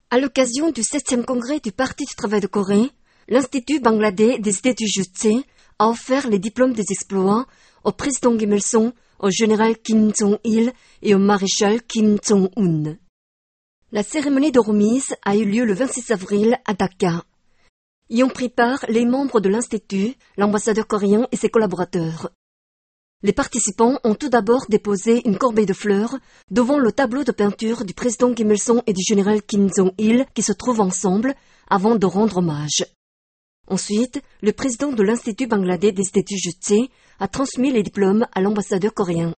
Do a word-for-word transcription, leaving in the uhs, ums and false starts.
À l'occasion du septième congrès du Parti du travail de Corée, l'Institut bangladais des idées du Juche a offert les diplômes des exploits au président Kim Il-sung, au général Kim Jong-il et au maréchal Kim Jong-un. La cérémonie de remise a eu lieu le vingt-six avril à Dhaka. Y ont pris part les membres de l'Institut, l'ambassadeur coréen et ses collaborateurs. Les participants ont tout d'abord déposé une corbeille de fleurs devant le tableau de peinture du président Kim Il-sung et du général Kim Jong-il qui se trouvent ensemble avant de rendre hommage. Ensuite, le président de l'Institut bangladais des idées du Juche a transmis les diplômes à l'ambassadeur coréen.